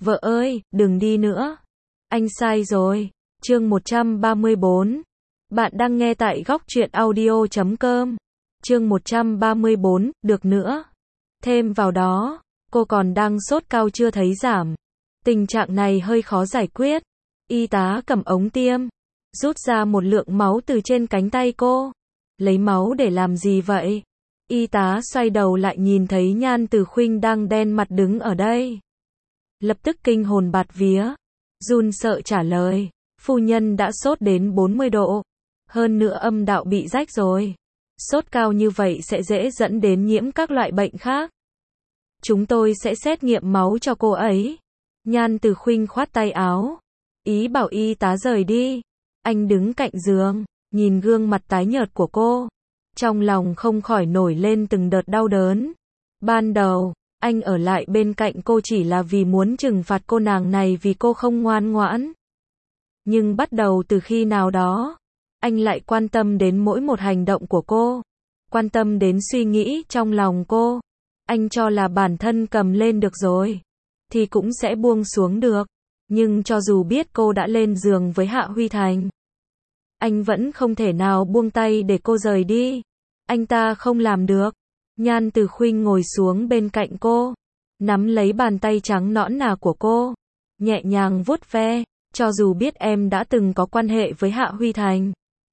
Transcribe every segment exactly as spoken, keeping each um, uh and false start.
Vợ ơi, đừng đi nữa. Anh sai rồi. Chương một trăm ba mươi bốn. Bạn đang nghe tại góc truyện audio chấm com. Chương một trăm ba mươi bốn, được nữa. Thêm vào đó, cô còn đang sốt cao chưa thấy giảm. Tình trạng này hơi khó giải quyết. Y tá cầm ống tiêm, rút ra một lượng máu từ trên cánh tay cô. Lấy máu để làm gì vậy? Y tá xoay đầu lại nhìn thấy Nhan Từ Khuynh đang đen mặt đứng ở đây. Lập tức kinh hồn bạt vía, run sợ trả lời, phu nhân đã sốt đến bốn mươi độ, hơn nữa âm đạo bị rách rồi. Sốt cao như vậy sẽ dễ dẫn đến nhiễm các loại bệnh khác. Chúng tôi sẽ xét nghiệm máu cho cô ấy. Nhan Từ Khuynh khoát tay áo, ý bảo y tá rời đi. Anh đứng cạnh giường, nhìn gương mặt tái nhợt của cô, trong lòng không khỏi nổi lên từng đợt đau đớn. Ban đầu, anh ở lại bên cạnh cô chỉ là vì muốn trừng phạt cô nàng này vì cô không ngoan ngoãn. Nhưng bắt đầu từ khi nào đó, anh lại quan tâm đến mỗi một hành động của cô, quan tâm đến suy nghĩ trong lòng cô. Anh cho là bản thân cầm lên được rồi, thì cũng sẽ buông xuống được. Nhưng cho dù biết cô đã lên giường với Hạ Huy Thành, anh vẫn không thể nào buông tay để cô rời đi. Anh ta không làm được. Nhan Từ Khuynh ngồi xuống bên cạnh cô, nắm lấy bàn tay trắng nõn nà của cô, nhẹ nhàng vuốt ve. Cho dù biết em đã từng có quan hệ với Hạ Huy Thành,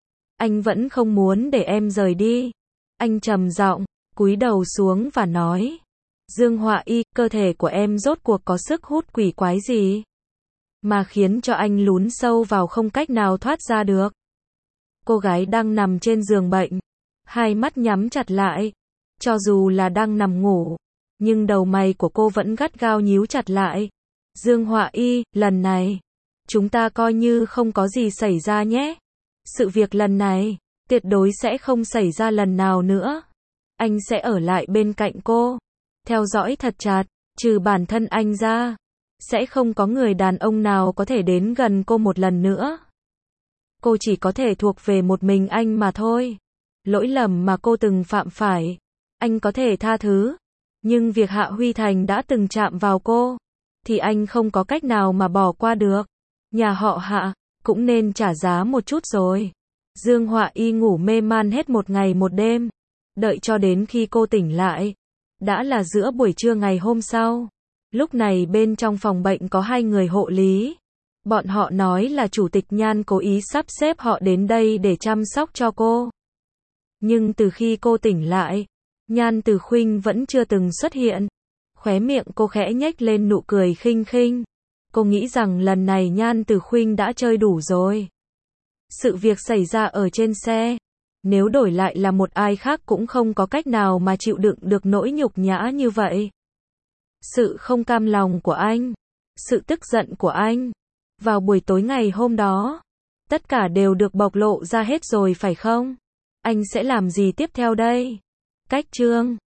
anh vẫn không muốn để em rời đi. Anh trầm giọng, cúi đầu xuống và nói, Dương Họa Y, cơ thể của em rốt cuộc có sức hút quỷ quái gì mà khiến cho anh lún sâu vào không cách nào thoát ra được. Cô gái đang nằm trên giường bệnh, hai mắt nhắm chặt lại. Cho dù là đang nằm ngủ, nhưng đầu mày của cô vẫn gắt gao nhíu chặt lại. Dương Họa Y, lần này, chúng ta coi như không có gì xảy ra nhé. Sự việc lần này, tuyệt đối sẽ không xảy ra lần nào nữa. Anh sẽ ở lại bên cạnh cô, theo dõi thật chặt, trừ bản thân anh ra, sẽ không có người đàn ông nào có thể đến gần cô một lần nữa. Cô chỉ có thể thuộc về một mình anh mà thôi. Lỗi lầm mà cô từng phạm phải, anh có thể tha thứ. Nhưng việc Hạ Huy Thành đã từng chạm vào cô, thì anh không có cách nào mà bỏ qua được. Nhà họ Hạ, cũng nên trả giá một chút rồi. Dương Họa Y ngủ mê man hết một ngày một đêm. Đợi cho đến khi cô tỉnh lại, đã là giữa buổi trưa ngày hôm sau. Lúc này bên trong phòng bệnh có hai người hộ lý. Bọn họ nói là Chủ tịch Nhan cố ý sắp xếp họ đến đây để chăm sóc cho cô. Nhưng từ khi cô tỉnh lại, Nhan Từ Khuynh vẫn chưa từng xuất hiện. Khóe miệng cô khẽ nhếch lên nụ cười khinh khinh. Cô nghĩ rằng lần này Nhan Từ Khuynh đã chơi đủ rồi. Sự việc xảy ra ở trên xe, nếu đổi lại là một ai khác cũng không có cách nào mà chịu đựng được nỗi nhục nhã như vậy. Sự không cam lòng của anh, sự tức giận của anh, vào buổi tối ngày hôm đó, tất cả đều được bộc lộ ra hết rồi phải không? Anh sẽ làm gì tiếp theo đây? Cách chương